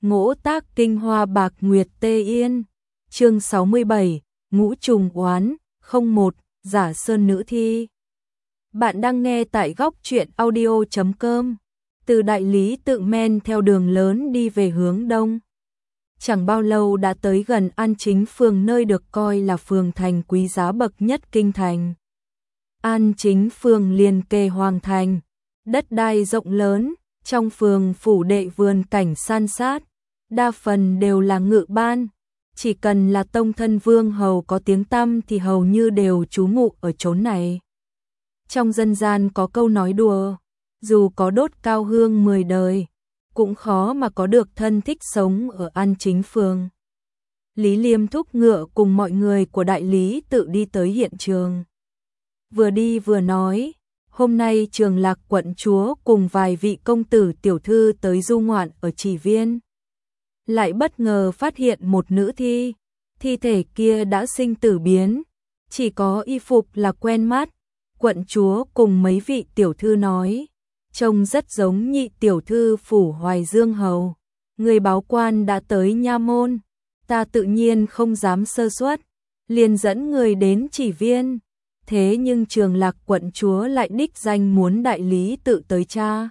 Ngỗ tác kinh hoa bạc nguyệt tê yên. Chương 67, Ngũ trùng oán, 01, Giả sơn nữ thi. Bạn đang nghe tại góc truyện audio.com. Từ đại lý tự men theo đường lớn đi về hướng đông. Chẳng bao lâu đã tới gần An Chính Phường, nơi được coi là phường thành quý giá bậc nhất kinh thành. An Chính Phường liền kề hoàng thành, đất đai rộng lớn, trong phường phủ đệ vườn cảnh san sát, đa phần đều là ngự ban. Chỉ cần là tông thân vương hầu có tiếng tăm thì hầu như đều trú ngụ ở chốn này. Trong dân gian có câu nói đùa, dù có đốt cao hương 10 đời, cũng khó mà có được thân thích sống ở An Chính Phường. Lý Liêm thúc ngựa cùng mọi người của đại lý tự đi tới hiện trường. Vừa đi vừa nói, hôm nay Trường Lạc quận chúa cùng vài vị công tử tiểu thư tới du ngoạn ở Chỉ Viên. Lại bất ngờ phát hiện một nữ thi, thi thể kia đã sinh tử biến, chỉ có y phục là quen mắt. Quận chúa cùng mấy vị tiểu thư nói, trông rất giống nhị tiểu thư phủ Hoài Dương hầu. Người báo quan đã tới nha môn, ta tự nhiên không dám sơ suất, liền dẫn người đến Chỉ Viên. Thế nhưng Trường Lạc quận chúa lại đích danh muốn đại lý tự tới tra.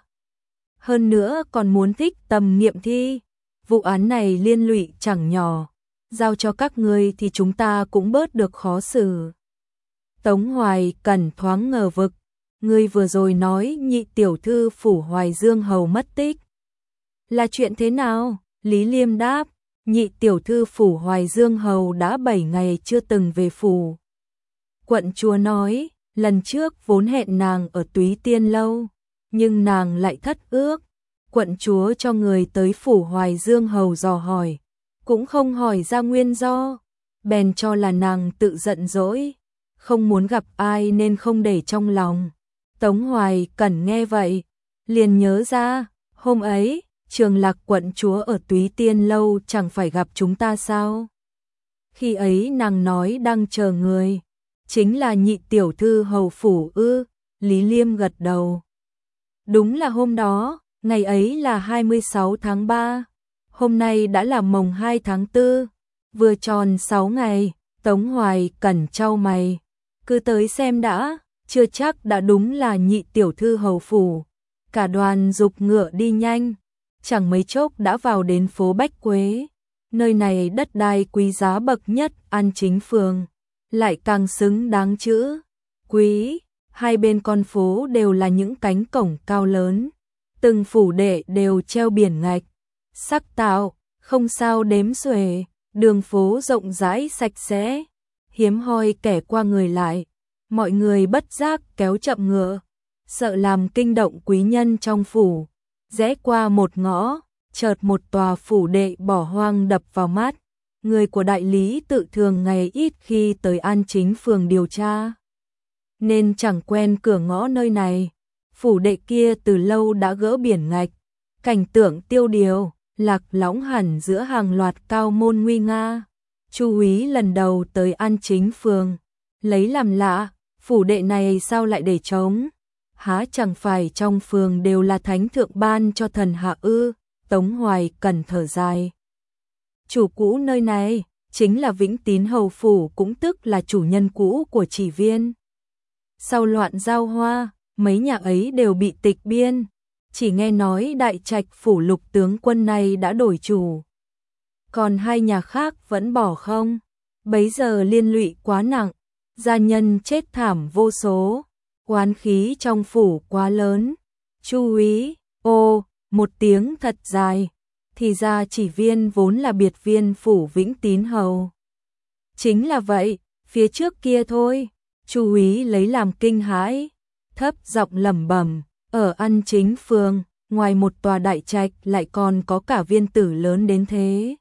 Hơn nữa còn muốn thích tầm nghiệm thi. Vụ án này liên lụy chẳng nhỏ, giao cho các ngươi thì chúng ta cũng bớt được khó xử. Tống Hoài Cẩn thoáng ngờ vực, ngươi vừa rồi nói nhị tiểu thư phủ Hoài Dương hầu mất tích. Là chuyện thế nào? Lý Liêm đáp, nhị tiểu thư phủ Hoài Dương hầu đã 7 ngày chưa từng về phủ. Quận chúa nói, lần trước vốn hẹn nàng ở Túy Tiên lâu, nhưng nàng lại thất ước. Quận chúa cho người tới phủ Hoài Dương hầu dò hỏi, cũng không hỏi ra nguyên do, bèn cho là nàng tự giận dỗi, không muốn gặp ai nên không để trong lòng. Tống Hoài Cẩn nghe vậy, liền nhớ ra, hôm ấy, Trường Lạc quận chúa ở Túy Tiên lâu chẳng phải gặp chúng ta sao? Khi ấy nàng nói đang chờ người, chính là nhị tiểu thư hầu phủ ư? Lý Liêm gật đầu. Đúng là hôm đó. Ngày ấy là 26 tháng 3, hôm nay đã là mồng 2 tháng 4, vừa tròn 6 ngày. Tống Hoài Cẩn chau mày, cứ tới xem đã, chưa chắc đã đúng là nhị tiểu thư hầu phủ. Cả đoàn dục ngựa đi nhanh, chẳng mấy chốc đã vào đến phố Bách Quế. Nơi này đất đai quý giá bậc nhất An Chính Phường, lại càng xứng đáng chữ quý. Hai bên con phố đều là những cánh cổng cao lớn. Từng phủ đệ đều treo biển ngạch, sắc tạo, không sao đếm xuể, đường phố rộng rãi sạch sẽ, hiếm hoi kẻ qua người lại, mọi người bất giác kéo chậm ngựa, sợ làm kinh động quý nhân trong phủ. Rẽ qua một ngõ, chợt một tòa phủ đệ bỏ hoang đập vào mắt, người của đại lý tự thường ngày ít khi tới An Chính Phường điều tra, nên chẳng quen cửa ngõ nơi này. Phủ đệ kia từ lâu đã gỡ biển ngạch, cảnh tượng tiêu điều, lạc lõng hẳn giữa hàng loạt cao môn nguy nga. Chu úy lần đầu tới An Chính Phường, lấy làm lạ, phủ đệ này sao lại để trống? Há chẳng phải trong phường đều là thánh thượng ban cho thần hạ ư? Tống Hoài Cẩn thở dài. Chủ cũ nơi này chính là Vĩnh Tín hầu phủ, cũng tức là chủ nhân cũ của Chỉ Viên. Sau loạn giao hoa, mấy nhà ấy đều bị tịch biên, chỉ nghe nói đại trạch phủ Lục tướng quân này đã đổi chủ. Còn hai nhà khác vẫn bỏ không, bấy giờ liên lụy quá nặng, gia nhân chết thảm vô số, oán khí trong phủ quá lớn. Chu úy, ô, một tiếng thật dài, thì ra Chỉ Viên vốn là biệt viên phủ Vĩnh Tín hầu. Chính là vậy, phía trước kia thôi. Chu úy lấy làm kinh hãi, thấp giọng lẩm bẩm, ở An Chính Phường, ngoài một tòa đại trạch lại còn có cả viên tử lớn đến thế.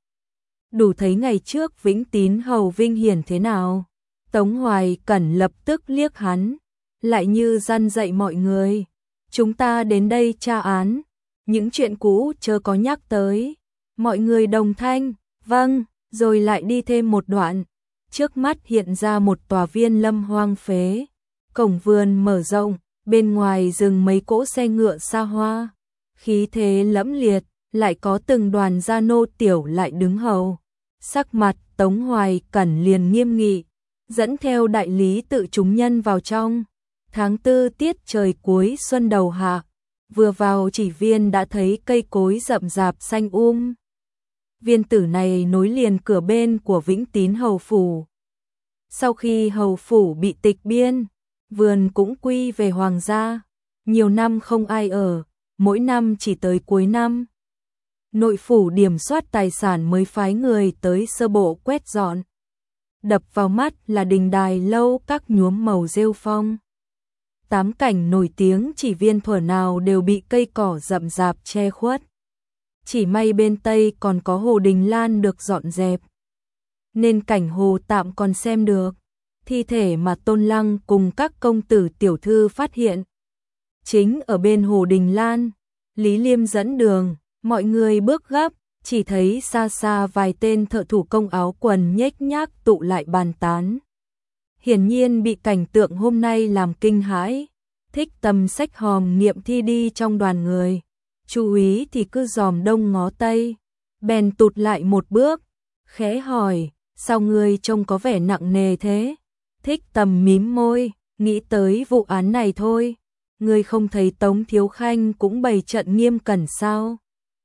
Đủ thấy ngày trước Vĩnh Tín hầu vinh hiển thế nào. Tống Hoài Cẩn lập tức liếc hắn, lại như răn dạy mọi người, chúng ta đến đây tra án, những chuyện cũ chớ có nhắc tới. Mọi người đồng thanh, vâng, rồi lại đi thêm một đoạn. Trước mắt hiện ra một tòa viên lâm hoang phế, cổng vườn mở rộng, bên ngoài dừng mấy cỗ xe ngựa xa hoa, khí thế lẫm liệt, lại có từng đoàn gia nô tiểu lại đứng hầu. Sắc mặt Tống Hoài Cẩn liền nghiêm nghị, dẫn theo đại lý tự chúng nhân vào trong. Tháng 4 tiết trời cuối xuân đầu hạ, vừa vào chỉ viên đã thấy cây cối rậm rạp xanh Viên tử này nối liền cửa bên của Vĩnh Tín hầu phủ. Sau khi hầu phủ bị tịch biên, vườn cũng quy về hoàng gia. Nhiều năm không ai ở, mỗi năm chỉ tới cuối năm. Nội phủ điểm soát tài sản mới phái người tới sơ bộ quét dọn. Đập vào mắt là đình đài lâu các nhuốm màu rêu phong. Tám cảnh nổi tiếng chỉ viên thuở nào đều bị cây cỏ rậm rạp che khuất. Chỉ may bên Tây còn có hồ Đình Lan được dọn dẹp, nên cảnh hồ tạm còn xem được. Thi thể mà Tôn Lăng cùng các công tử tiểu thư phát hiện chính ở bên hồ Đình Lan. Lý Liêm dẫn đường, mọi người bước gấp, chỉ thấy xa xa vài tên thợ thủ công áo quần nhếch nhác tụ lại bàn tán. Hiển nhiên bị cảnh tượng hôm nay làm kinh hãi. Thích Tầm xách hòm nghiệm thi đi trong đoàn người, chú úy thì cứ dòm đông ngó tây, bèn tụt lại một bước, khẽ hỏi, sao ngươi trông có vẻ nặng nề thế? Thích Tầm mím môi, nghĩ tới vụ án này thôi. Ngươi không thấy Tống Thiếu Khanh cũng bày trận nghiêm cẩn sao?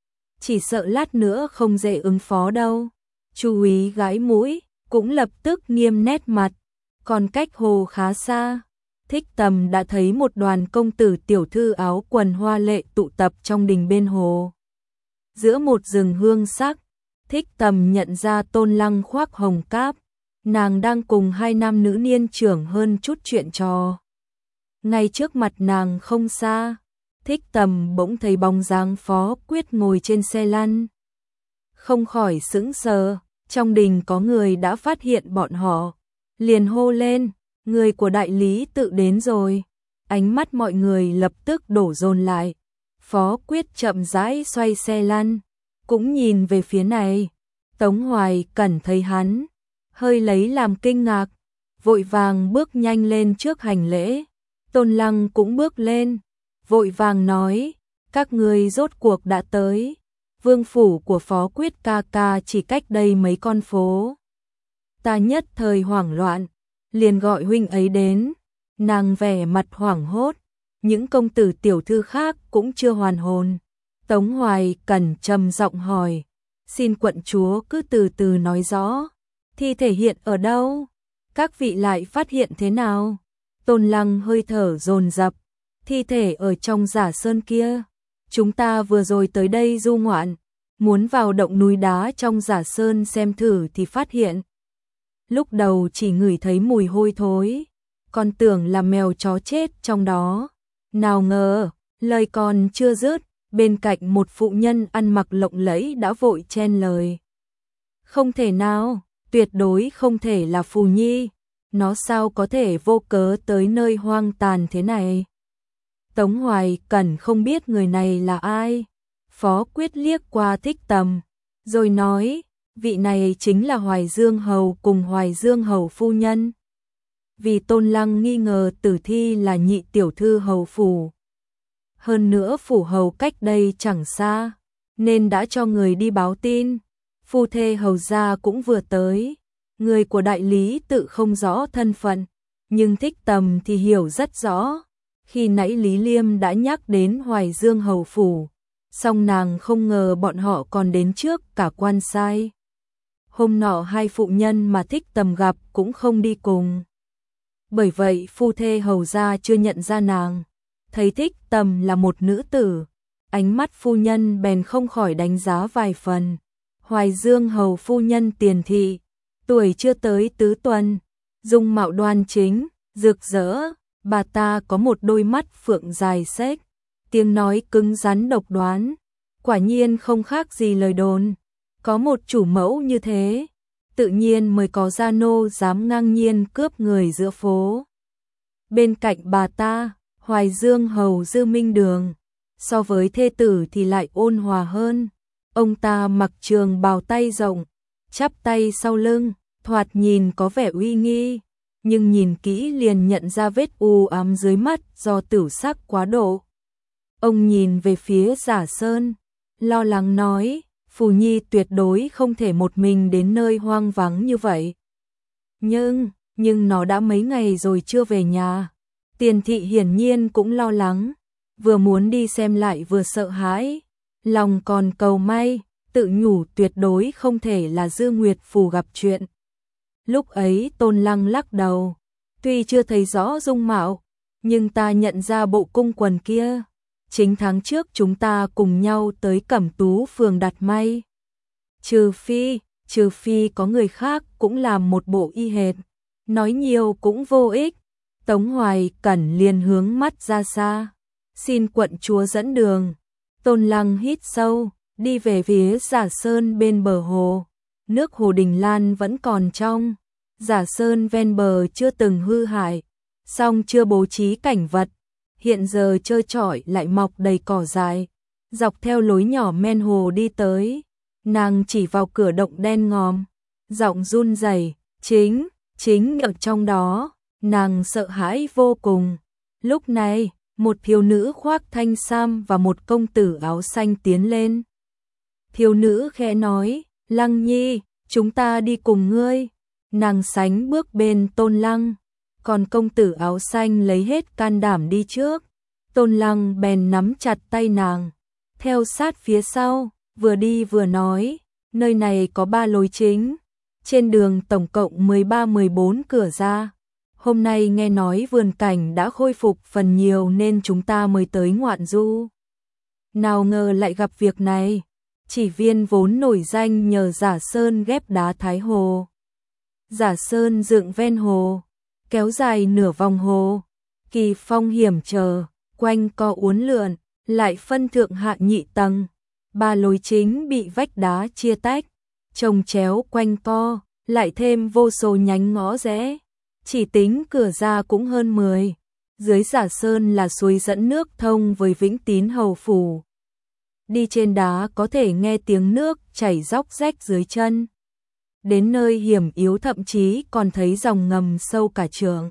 Chỉ sợ lát nữa không dễ ứng phó đâu. Chú úy gãi mũi, cũng lập tức nghiêm nét mặt. Còn cách hồ khá xa, Thích Tầm đã thấy một đoàn công tử tiểu thư áo quần hoa lệ tụ tập trong đình bên hồ. Giữa một rừng hương sắc, Thích Tầm nhận ra Tôn Lăng khoác hồng cáp, nàng đang cùng hai nam nữ niên trưởng hơn chút chuyện trò. Ngay trước mặt nàng không xa, Thích Tầm bỗng thấy bóng dáng Phó Quyết ngồi trên xe lăn. Không khỏi sững sờ, trong đình có người đã phát hiện bọn họ, liền hô lên, người của đại lý tự đến rồi. Ánh mắt mọi người lập tức đổ dồn lại. Phó Quyết chậm rãi xoay xe lăn, cũng nhìn về phía này. Tống Hoài Cẩn thấy hắn, hơi lấy làm kinh ngạc, vội vàng bước nhanh lên trước hành lễ. Tôn Lăng cũng bước lên, vội vàng nói, các ngươi rốt cuộc đã tới. Vương phủ của Phó Quyết ca ca chỉ cách đây mấy con phố. Ta nhất thời hoảng loạn, liền gọi huynh ấy đến. Nàng vẻ mặt hoảng hốt, những công tử tiểu thư khác cũng chưa hoàn hồn. Tống Hoài Cẩn trầm giọng hỏi, xin quận chúa cứ từ từ nói rõ, thi thể hiện ở đâu? Các vị lại phát hiện thế nào? Tôn Lăng hơi thở dồn dập, thi thể ở trong Giả Sơn kia. Chúng ta vừa rồi tới đây du ngoạn, muốn vào động núi đá trong Giả Sơn xem thử thì phát hiện. Lúc đầu chỉ ngửi thấy mùi hôi thối, còn tưởng là mèo chó chết trong đó. Nào ngờ, lời còn chưa dứt, bên cạnh một phụ nhân ăn mặc lộng lẫy đã vội chen lời. Không thể nào, tuyệt đối không thể là Phù Nhi, nó sao có thể vô cớ tới nơi hoang tàn thế này. Tống Hoài Cẩn không biết người này là ai. Phó Quyết liếc qua Thích Tầm, rồi nói, vị này chính là Hoài Dương Hầu cùng Hoài Dương Hầu phu nhân. Vì Tôn Lăng nghi ngờ tử thi là nhị tiểu thư hầu phủ. Hơn nữa phủ hầu cách đây chẳng xa, nên đã cho người đi báo tin. Phu thê hầu gia cũng vừa tới. Người của đại lý tự không rõ thân phận, nhưng Thích Tầm thì hiểu rất rõ. Khi nãy Lý Liêm đã nhắc đến Hoài Dương hầu phủ, song nàng không ngờ bọn họ còn đến trước cả quan sai. Hôm nọ hai phụ nhân mà Thích Tầm gặp cũng không đi cùng. Bởi vậy phu thê hầu gia chưa nhận ra nàng. Thấy Thích Tầm là một nữ tử, ánh mắt phu nhân bèn không khỏi đánh giá vài phần. Hoài Dương hầu phu nhân Tiền thị, tuổi chưa tới tứ tuần, dung mạo đoan chính, rực rỡ. Bà ta có một đôi mắt phượng dài xếch, tiếng nói cứng rắn độc đoán, quả nhiên không khác gì lời đồn. Có một chủ mẫu như thế, tự nhiên mới có gia nô dám ngang nhiên cướp người giữa phố. Bên cạnh bà ta, Hoài Dương hầu Dư Minh Đường, so với thê tử thì lại ôn hòa hơn. Ông ta mặc trường bào tay rộng, chắp tay sau lưng, thoạt nhìn có vẻ uy nghi, nhưng nhìn kỹ liền nhận ra vết u ám dưới mắt do tửu sắc quá độ. Ông nhìn về phía Giả Sơn, lo lắng nói, Phù Nhi tuyệt đối không thể một mình đến nơi hoang vắng như vậy. Nhưng nó đã mấy ngày rồi chưa về nhà. Tiền thị hiển nhiên cũng lo lắng, vừa muốn đi xem lại vừa sợ hãi, lòng còn cầu may, tự nhủ tuyệt đối không thể là Dư Nguyệt Phù gặp chuyện. Lúc ấy Tôn Lăng lắc đầu, tuy chưa thấy rõ dung mạo, nhưng ta nhận ra bộ cung quần kia. Chính tháng trước chúng ta cùng nhau tới Cẩm Tú phường đặt may. Trừ phi có người khác cũng làm một bộ y hệt. Nói nhiều cũng vô ích. Tống Hoài Cẩn liền hướng mắt ra xa. Xin quận chúa dẫn đường. Tôn Lăng hít sâu, đi về phía Giả Sơn bên bờ hồ. Nước hồ Đình Lan vẫn còn trong. Giả Sơn ven bờ chưa từng hư hại, song chưa bố trí cảnh vật. Hiện giờ trơ trọi lại mọc đầy cỏ dại. Dọc theo lối nhỏ men hồ đi tới, nàng chỉ vào cửa động đen ngòm, giọng run rẩy, chính ở trong đó, nàng sợ hãi vô cùng. Lúc này, một thiếu nữ khoác thanh sam và một công tử áo xanh tiến lên. Thiếu nữ khẽ nói, Lăng Nhi, chúng ta đi cùng ngươi. Nàng sánh bước bên Tôn Lăng, còn công tử áo xanh lấy hết can đảm đi trước. Tôn Lăng bèn nắm chặt tay nàng, theo sát phía sau, vừa đi vừa nói, nơi này có 3 lối chính, trên đường tổng cộng 13-14 cửa ra. Hôm nay nghe nói vườn cảnh đã khôi phục phần nhiều nên chúng ta mới tới ngoạn du. Nào ngờ lại gặp việc này, Chỉ Viên vốn nổi danh nhờ Giả Sơn ghép đá Thái Hồ. Giả Sơn dựng ven hồ, kéo dài nửa vòng hồ, kỳ phong hiểm trở, quanh co uốn lượn, lại phân thượng hạ nhị tầng. 3 lối chính bị vách đá chia tách, chồng chéo quanh co, lại thêm vô số nhánh ngõ rẽ. Chỉ tính cửa ra cũng hơn 10. Dưới Giả Sơn là suối dẫn nước thông với Vĩnh Tín Hầu Phủ. Đi trên đá có thể nghe tiếng nước chảy róc rách dưới chân. Đến nơi hiểm yếu thậm chí còn thấy dòng ngầm sâu cả trượng.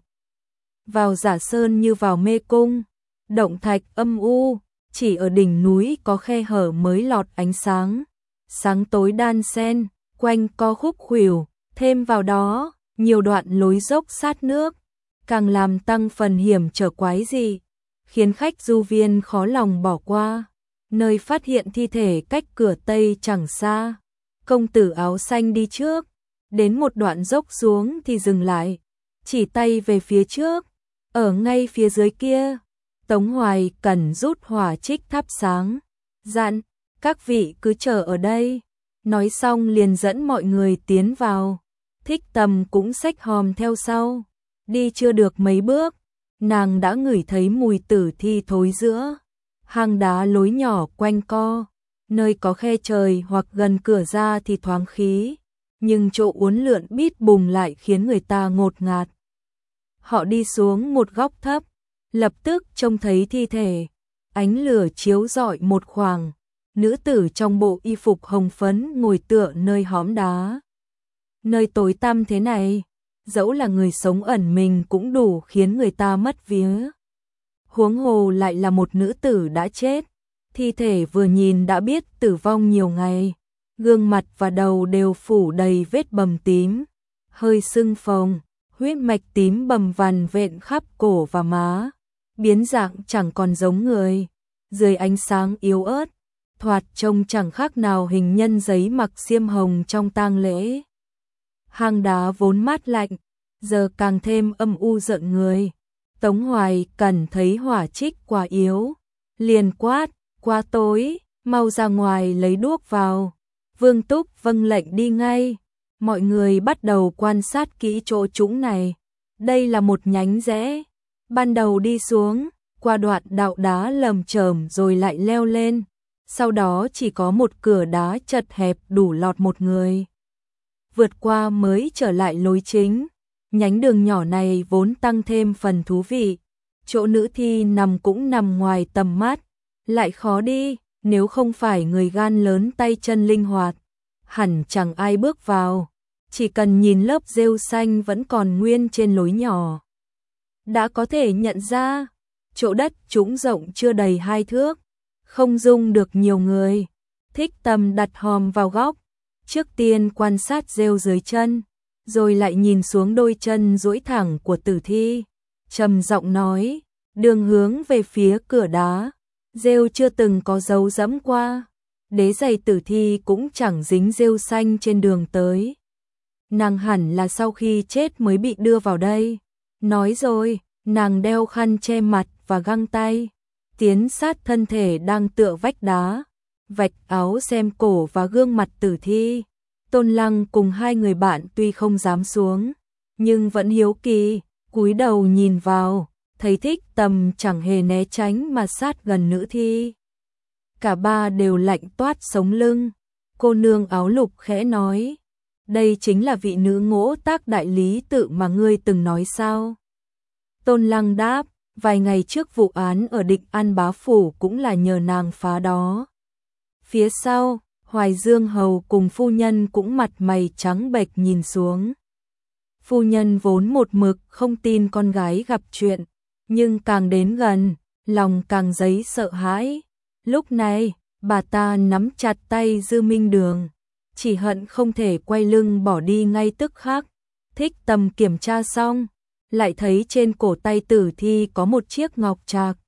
Vào Giả Sơn như vào mê cung, động thạch âm u, chỉ ở đỉnh núi có khe hở mới lọt ánh sáng. Sáng tối đan xen, quanh co khúc khuỷu, thêm vào đó, nhiều đoạn lối dốc sát nước, càng làm tăng phần hiểm trở quái dị, khiến khách du viên khó lòng bỏ qua. Nơi phát hiện thi thể cách cửa Tây chẳng xa, công tử áo xanh đi trước, đến một đoạn dốc xuống thì dừng lại, chỉ tay về phía trước, ở ngay phía dưới kia. Tống Hoài Cẩn rút hỏa trích thắp sáng, dặn, các vị cứ chờ ở đây. Nói xong liền dẫn mọi người tiến vào. Thích Tầm cũng xách hòm theo sau. Đi chưa được mấy bước, nàng đã ngửi thấy mùi tử thi thối giữa hang đá lối nhỏ quanh co. Nơi có khe trời hoặc gần cửa ra thì thoáng khí, nhưng chỗ uốn lượn bít bùng lại khiến người ta ngột ngạt. Họ đi xuống một góc thấp, lập tức trông thấy thi thể. Ánh lửa chiếu rọi một khoảng, nữ tử trong bộ y phục hồng phấn ngồi tựa nơi hõm đá. Nơi tối tăm thế này, dẫu là người sống ẩn mình cũng đủ khiến người ta mất vía. Huống hồ lại là một nữ tử đã chết, thi thể vừa nhìn đã biết tử vong nhiều ngày, gương mặt và đầu đều phủ đầy vết bầm tím, hơi sưng phồng, huyết mạch tím bầm vằn vện khắp cổ và má, biến dạng chẳng còn giống người. Dưới ánh sáng yếu ớt, thoạt trông chẳng khác nào hình nhân giấy mặc xiêm hồng trong tang lễ. Hang đá vốn mát lạnh, giờ càng thêm âm u rợn người. Tống Hoài Cẩn thấy hỏa trích quá yếu, liền quát, quá tối, mau ra ngoài lấy đuốc vào. Vương Túc vâng lệnh đi ngay. Mọi người bắt đầu quan sát kỹ chỗ trũng này. Đây là một nhánh rẽ. Ban đầu đi xuống, qua đoạn đạo đá lầm chởm rồi lại leo lên. Sau đó chỉ có một cửa đá chật hẹp đủ lọt một người. Vượt qua mới trở lại lối chính. Nhánh đường nhỏ này vốn tăng thêm phần thú vị. Chỗ nữ thi nằm cũng nằm ngoài tầm mắt, lại khó đi, nếu không phải người gan lớn tay chân linh hoạt, hẳn chẳng ai bước vào. Chỉ cần nhìn lớp rêu xanh vẫn còn nguyên trên lối nhỏ, đã có thể nhận ra, chỗ đất trũng rộng chưa đầy 2 thước, không dung được nhiều người. Thích Tâm đặt hòm vào góc, trước tiên quan sát rêu dưới chân, rồi lại nhìn xuống đôi chân duỗi thẳng của tử thi, trầm giọng nói, đường hướng về phía cửa đá, rêu chưa từng có dấu dẫm qua, đế giày tử thi cũng chẳng dính rêu xanh trên đường tới. Nàng hẳn là sau khi chết mới bị đưa vào đây. Nói rồi, nàng đeo khăn che mặt và găng tay, tiến sát thân thể đang tựa vách đá, vạch áo xem cổ và gương mặt tử thi. Tôn Lăng cùng hai người bạn tuy không dám xuống, nhưng vẫn hiếu kỳ, cúi đầu nhìn vào, thấy Thích Tâm chẳng hề né tránh mà sát gần nữ thi. Cả ba đều lạnh toát sống lưng. Cô nương áo lục khẽ nói, đây chính là vị nữ Ngỗ Tác đại lý tự mà ngươi từng nói sao? Tôn Lăng đáp, vài ngày trước vụ án ở Định An Bá Phủ cũng là nhờ nàng phá đó. Phía sau, Hoài Dương Hầu cùng phu nhân cũng mặt mày trắng bệch nhìn xuống. Phu nhân vốn một mực không tin con gái gặp chuyện, nhưng càng đến gần, lòng càng dấy sợ hãi. Lúc này, bà ta nắm chặt tay Dư Minh Đường, chỉ hận không thể quay lưng bỏ đi ngay tức khắc. Thích Tâm kiểm tra xong, lại thấy trên cổ tay tử thi có một chiếc ngọc trạc.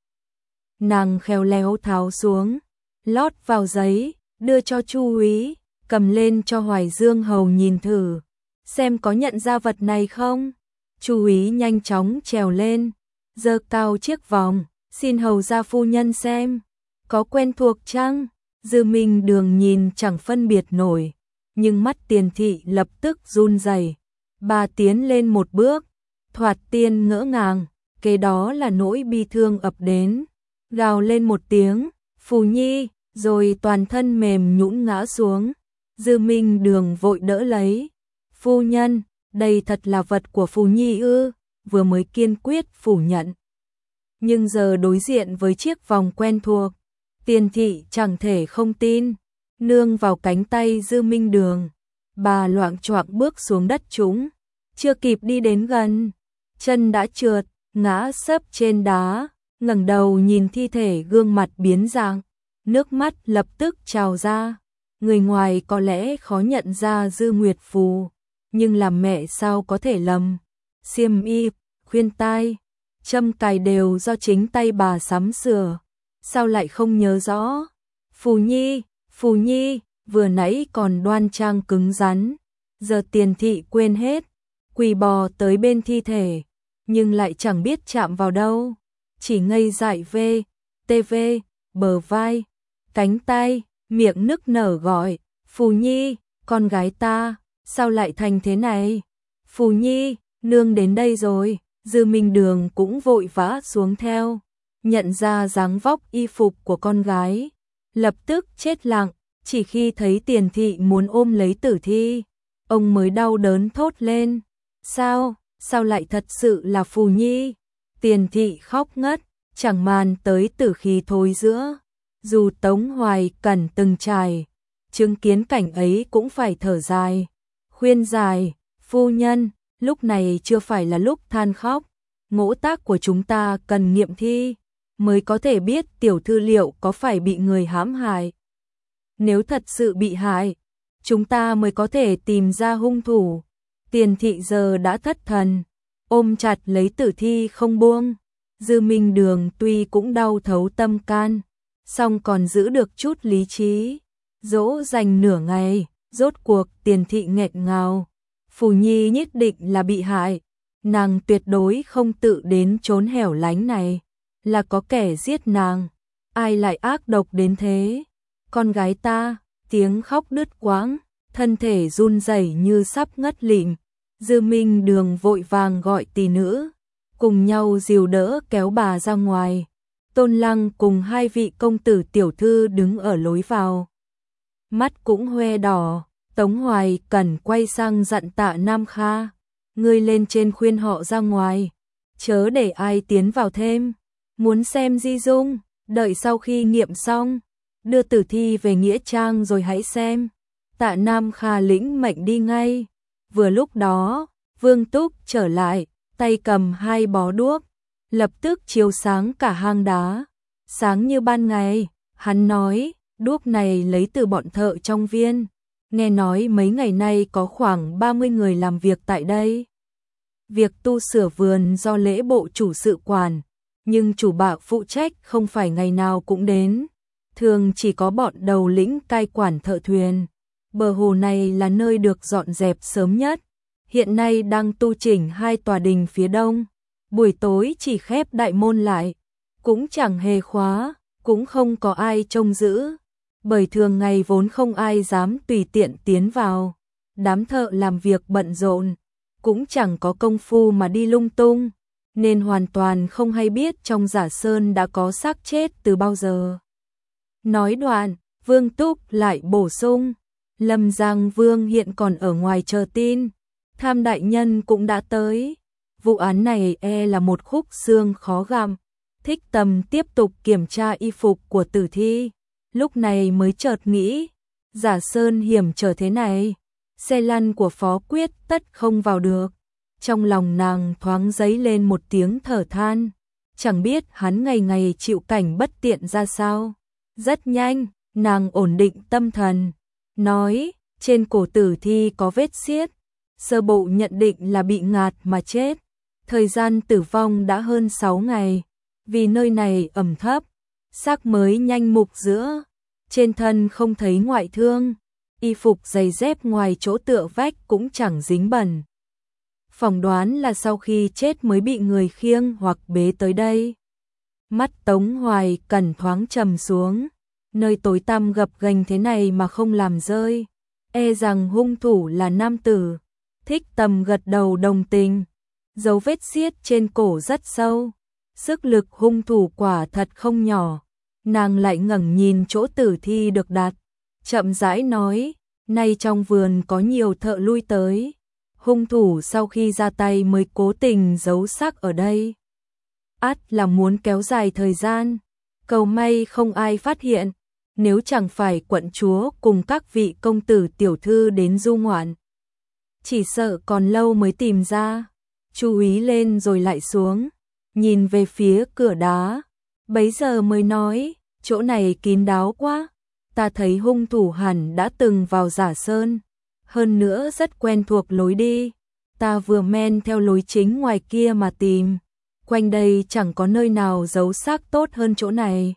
Nàng khéo léo tháo xuống, lót vào giấy, đưa cho Chu úy, cầm lên cho Hoài Dương Hầu nhìn thử, xem có nhận ra vật này không. Chu úy nhanh chóng trèo lên, giơ cao chiếc vòng, xin hầu gia phu nhân xem, có quen thuộc chăng? Dư Minh Đường nhìn chẳng phân biệt nổi, nhưng mắt Tiền thị lập tức run rẩy. Bà tiến lên một bước, thoạt tiên ngỡ ngàng, kế đó là nỗi bi thương ập đến, gào lên một tiếng, Phù Nhi, rồi toàn thân mềm nhũn ngã xuống. Dư Minh Đường vội đỡ lấy, phu nhân, đây thật là vật của Phù Nhi ư? Vừa mới kiên quyết phủ nhận, nhưng giờ đối diện với chiếc vòng quen thuộc, Tiền thị chẳng thể không tin, nương vào cánh tay Dư Minh Đường, bà loạng choạng bước xuống đất trũng, chưa kịp đi đến gần, chân đã trượt, ngã sấp trên đá, ngẩng đầu nhìn thi thể, gương mặt biến dạng, nước mắt lập tức trào ra. Người ngoài có lẽ khó nhận ra Dư Nguyệt Phù, nhưng làm mẹ sao có thể lầm. Xiêm y, khuyên tai, châm cài đều do chính tay bà sắm sửa, sao lại không nhớ rõ? Phù Nhi, vừa nãy còn đoan trang cứng rắn, giờ Tiền thị quên hết, quỳ bò tới bên thi thể, nhưng lại chẳng biết chạm vào đâu, chỉ ngây dại TV, bờ vai, cánh tay, miệng nức nở gọi, Phù Nhi, con gái ta, sao lại thành thế này? Phù Nhi, nương đến đây rồi. Dư Minh Đường cũng vội vã xuống theo, nhận ra dáng vóc y phục của con gái, lập tức chết lặng, chỉ khi thấy Tiền thị muốn ôm lấy tử thi, ông mới đau đớn thốt lên, sao lại thật sự là Phù Nhi? Tiền thị khóc ngất, chẳng màn tới tử khí thối giữa, dù Tống Hoài Cẩn từng trải, chứng kiến cảnh ấy cũng phải thở dài, khuyên giải, phu nhân, lúc này chưa phải là lúc than khóc, Ngỗ Tác của chúng ta cần nghiệm thi, mới có thể biết tiểu thư liệu có phải bị người hãm hại. Nếu thật sự bị hại, chúng ta mới có thể tìm ra hung thủ. Tiền thị giờ đã thất thần, ôm chặt lấy tử thi không buông. Dư Minh Đường tuy cũng đau thấu tâm can, song còn giữ được chút lý trí. Dỗ dành nửa ngày, rốt cuộc Tiền thị nghẹn ngào. Phù Nhi nhất định là bị hại, nàng tuyệt đối không tự đến chốn hẻo lánh này, là có kẻ giết nàng, ai lại ác độc đến thế? Con gái ta, tiếng khóc đứt quãng, thân thể run rẩy như sắp ngất lịm. Dư Minh Đường vội vàng gọi tỷ nữ, cùng nhau dìu đỡ kéo bà ra ngoài. Tôn Lăng cùng hai vị công tử tiểu thư đứng ở lối vào, mắt cũng hoe đỏ. Tống Hoài Cẩn quay sang dặn Tạ Nam Kha, ngươi lên trên khuyên họ ra ngoài, chớ để ai tiến vào thêm. Muốn xem di dung, đợi sau khi nghiệm xong, đưa tử thi về nghĩa trang rồi hãy xem. Tạ Nam Kha lĩnh mệnh đi ngay. Vừa lúc đó, Vương Túc trở lại, tay cầm hai bó đuốc, lập tức chiếu sáng cả hang đá, sáng như ban ngày. Hắn nói, Đuốc này lấy từ bọn thợ trong viên. Nghe nói mấy ngày nay có khoảng 30 người làm việc tại đây. Việc tu sửa vườn do lễ bộ chủ sự quản, nhưng chủ bạ phụ trách không phải ngày nào cũng đến. Thường chỉ có bọn đầu lĩnh cai quản thợ thuyền. Bờ hồ này là nơi được dọn dẹp sớm nhất. Hiện nay đang tu chỉnh 2 tòa đình phía đông. Buổi tối chỉ khép đại môn lại, cũng chẳng hề khóa, cũng không có ai trông giữ. Bởi thường ngày vốn không ai dám tùy tiện tiến vào. Đám thợ làm việc bận rộn, cũng chẳng có công phu mà đi lung tung, nên hoàn toàn không hay biết trong Giả Sơn đã có xác chết từ bao giờ. Nói đoạn, Vương Túc lại bổ sung, Lâm Giang Vương hiện còn ở ngoài chờ tin, Tham đại nhân cũng đã tới. Vụ án này là một khúc xương khó gặm. Thích Tầm tiếp tục kiểm tra y phục của tử thi, lúc này mới chợt nghĩ, Giả Sơn hiểm trở thế này, xe lăn của Phó Quyết tất không vào được. Trong lòng nàng thoáng dấy lên một tiếng thở than, chẳng biết hắn ngày ngày chịu cảnh bất tiện ra sao. Rất nhanh, nàng ổn định tâm thần, nói, trên cổ tử thi có vết xiết, sơ bộ nhận định là bị ngạt mà chết. Thời gian tử vong đã hơn 6 ngày, vì nơi này ẩm thấp, xác mới nhanh mục giữa, trên thân không thấy ngoại thương, y phục giày dép ngoài chỗ tựa vách cũng chẳng dính bẩn. Phỏng đoán là sau khi chết mới bị người khiêng hoặc bế tới đây. Mắt Tống Hoài Cẩn thoáng trầm xuống, nơi tối tăm gập ghềnh thế này mà không làm rơi, rằng hung thủ là nam tử. Thích Tầm gật đầu đồng tình, dấu vết xiết trên cổ rất sâu, sức lực hung thủ quả thật không nhỏ. Nàng lại ngẩng nhìn chỗ tử thi được đặt, chậm rãi nói, nay trong vườn có nhiều thợ lui tới, hung thủ sau khi ra tay mới cố tình giấu xác ở đây. Ắt là muốn kéo dài thời gian, cầu may không ai phát hiện, nếu chẳng phải quận chúa cùng các vị công tử tiểu thư đến du ngoạn, chỉ sợ còn lâu mới tìm ra. Chú ý lên rồi lại xuống, nhìn về phía cửa đá, bấy giờ mới nói, chỗ này kín đáo quá, ta thấy hung thủ hẳn đã từng vào Giả Sơn, hơn nữa rất quen thuộc lối đi, ta vừa men theo lối chính ngoài kia mà tìm, quanh đây chẳng có nơi nào giấu xác tốt hơn chỗ này.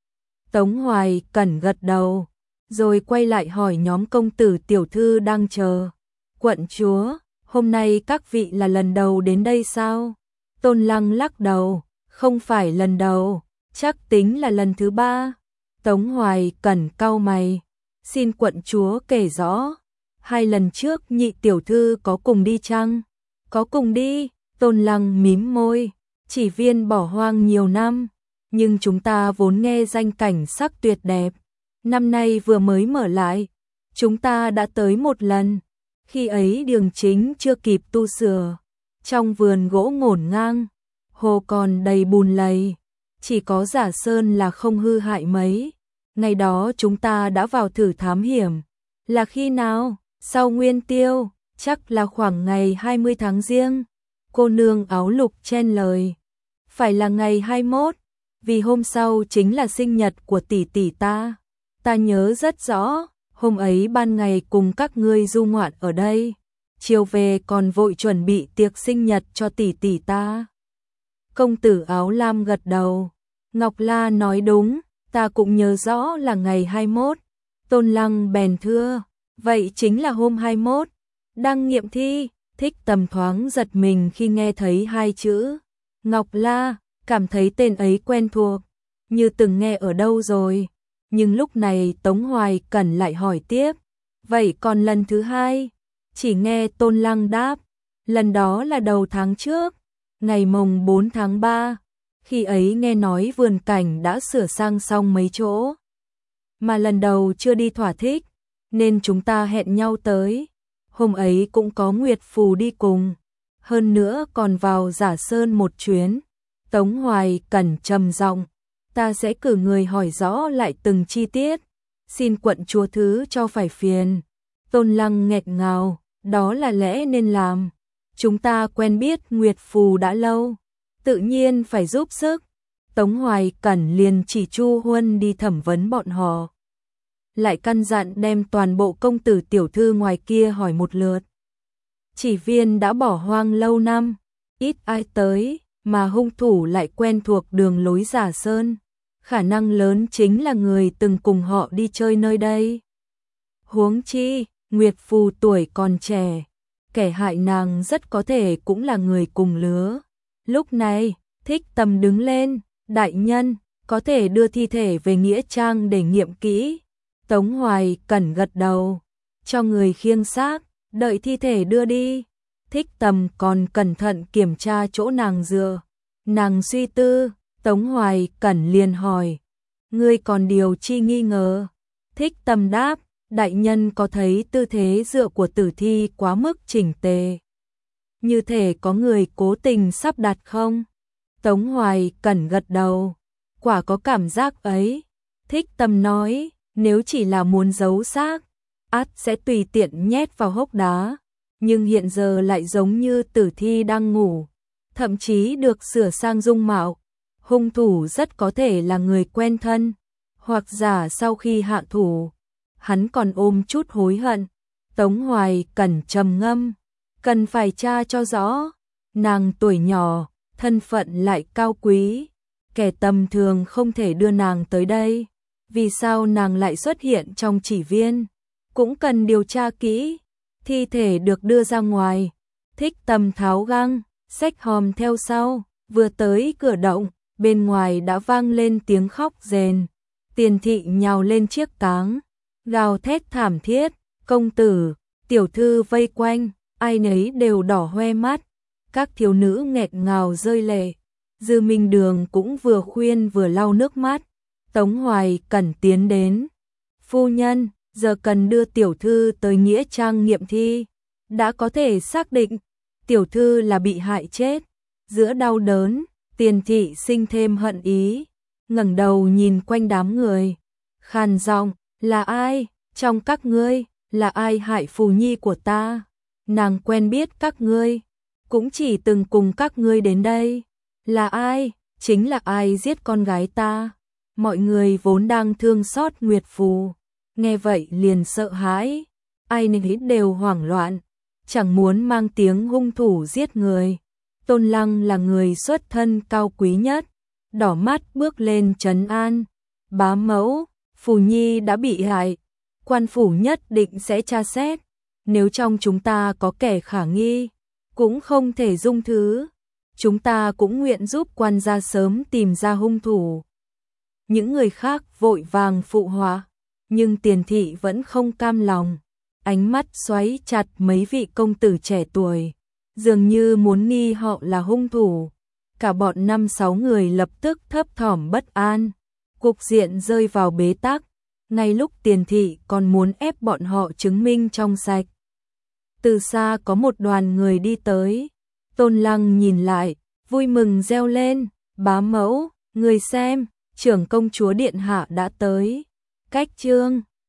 Tống Hoài Cẩn gật đầu, rồi quay lại hỏi nhóm công tử tiểu thư đang chờ. Quận chúa, hôm nay các vị là lần đầu đến đây sao? Tôn Lăng lắc đầu, không phải lần đầu, chắc tính là lần thứ 3. Tống Hoài Cẩn cau mày, xin quận chúa kể rõ, 2 lần trước nhị tiểu thư có cùng đi chăng? Có cùng đi, Tôn Lăng mím môi, chỉ viên bỏ hoang nhiều năm, nhưng chúng ta vốn nghe danh cảnh sắc tuyệt đẹp, năm nay vừa mới mở lại, chúng ta đã tới 1 lần. Khi ấy đường chính chưa kịp tu sửa, trong vườn gỗ ngổn ngang, hồ còn đầy bùn lầy, chỉ có Giả Sơn là không hư hại mấy. Ngày đó chúng ta đã vào thử thám hiểm, là khi nào? Sau Nguyên Tiêu, chắc là khoảng ngày 20 tháng Giêng. Cô nương áo lục chen lời, phải là ngày 21, vì hôm sau chính là sinh nhật của tỷ tỷ ta. Ta nhớ rất rõ. Hôm ấy ban ngày cùng các ngươi du ngoạn ở đây, chiều về còn vội chuẩn bị tiệc sinh nhật cho tỷ tỷ ta. Công tử áo lam gật đầu, Ngọc La nói đúng, ta cũng nhớ rõ là ngày 21. Tôn Lăng bèn thưa, vậy chính là hôm 21, đăng nghiệm thi. Thích Tầm thoáng giật mình khi nghe thấy 2 chữ Ngọc La, cảm thấy tên ấy quen thuộc, như từng nghe ở đâu rồi. Nhưng lúc này Tống Hoài Cẩn lại hỏi tiếp, vậy còn lần thứ 2? Chỉ nghe Tôn Lăng đáp, lần đó là đầu tháng trước, ngày mồng 4 tháng 3, khi ấy nghe nói vườn cảnh đã sửa sang xong mấy chỗ, mà lần đầu chưa đi thỏa thích, nên chúng ta hẹn nhau tới. Hôm ấy cũng có Nguyệt Phù đi cùng, hơn nữa còn vào Giả Sơn một chuyến. Tống Hoài Cẩn trầm giọng, ta sẽ cử người hỏi rõ lại từng chi tiết, xin quận chúa thứ cho phải phiền. Tôn Lăng nghẹt ngào, đó là lẽ nên làm, chúng ta quen biết Nguyệt Phù đã lâu, tự nhiên phải giúp sức. Tống Hoài Cẩn liền chỉ Chu Huân đi thẩm vấn bọn họ. lại căn dặn đem toàn bộ công tử tiểu thư ngoài kia hỏi một lượt. Chỉ viên đã bỏ hoang lâu năm, ít ai tới, mà hung thủ lại quen thuộc đường lối Giả Sơn, khả năng lớn chính là người từng cùng họ đi chơi nơi đây. Huống chi, Nguyệt Phù tuổi còn trẻ, kẻ hại nàng rất có thể cũng là người cùng lứa. Lúc này, Thích Tầm đứng lên, đại nhân, có thể đưa thi thể về nghĩa trang để nghiệm kỹ. Tống Hoài Cẩn gật đầu, cho người khiêng xác, đợi thi thể đưa đi. Thích Tầm còn cẩn thận kiểm tra chỗ nàng dựa. Nàng suy tư, Tống Hoài Cẩn liền hỏi, ngươi còn điều chi nghi ngờ? Thích Tầm đáp, đại nhân có thấy tư thế dựa của tử thi quá mức chỉnh tề, như thể có người cố tình sắp đặt không? Tống Hoài Cẩn gật đầu, quả có cảm giác ấy. Thích Tầm nói, nếu chỉ là muốn giấu xác, ắt sẽ tùy tiện nhét vào hốc đá, nhưng hiện giờ lại giống như tử thi đang ngủ, thậm chí được sửa sang dung mạo. Hung thủ rất có thể là người quen thân, hoặc giả sau khi hạ thủ, hắn còn ôm chút hối hận. Tống Hoài Cẩn trầm ngâm, cần phải tra cho rõ. Nàng tuổi nhỏ, thân phận lại cao quý, kẻ tầm thường không thể đưa nàng tới đây. Vì sao nàng lại xuất hiện trong chỉ viên? Cũng cần điều tra kỹ. Thi thể được đưa ra ngoài, Thích Tầm tháo găng, xách hòm theo sau, vừa tới cửa động, bên ngoài đã vang lên tiếng khóc rền. Tiền thị nhào lên chiếc cáng, gào thét thảm thiết, công tử, tiểu thư vây quanh, ai nấy đều đỏ hoe mắt, các thiếu nữ nghẹt ngào rơi lệ. Dư Minh Đường cũng vừa khuyên vừa lau nước mắt. Tống Hoài Cẩn tiến đến, phu nhân, giờ cần đưa tiểu thư tới nghĩa trang nghiệm thi, đã có thể xác định tiểu thư là bị hại chết. Giữa đau đớn, Tiền thị sinh thêm hận ý, ngẩng đầu nhìn quanh đám người, khàn giọng, là ai, trong các ngươi, là ai hại phù nhi của ta? Nàng quen biết các ngươi, cũng chỉ từng cùng các ngươi đến đây. Là ai? Chính là ai giết con gái ta? Mọi người vốn đang thương xót Nguyệt Phù, nghe vậy liền sợ hãi, ai nấy đều hoảng loạn, chẳng muốn mang tiếng hung thủ giết người. Tôn Lăng là người xuất thân cao quý nhất, đỏ mắt bước lên trấn an, bá mẫu, Phù nhi đã bị hại, quan phủ nhất định sẽ tra xét, nếu trong chúng ta có kẻ khả nghi, cũng không thể dung thứ, chúng ta cũng nguyện giúp quan gia sớm tìm ra hung thủ. Những người khác vội vàng phụ họa, nhưng Tiền thị vẫn không cam lòng, ánh mắt xoáy chặt mấy vị công tử trẻ tuổi, dường như muốn nghi họ là hung thủ. Cả bọn 5-6 người lập tức thấp thỏm bất an, cục diện rơi vào bế tắc, ngay lúc Tiền thị còn muốn ép bọn họ chứng minh trong sạch. Từ xa có một đoàn người đi tới, Tôn Lăng nhìn lại, vui mừng reo lên, bá mẫu, người xem, trưởng công chúa điện hạ đã tới. Cách chương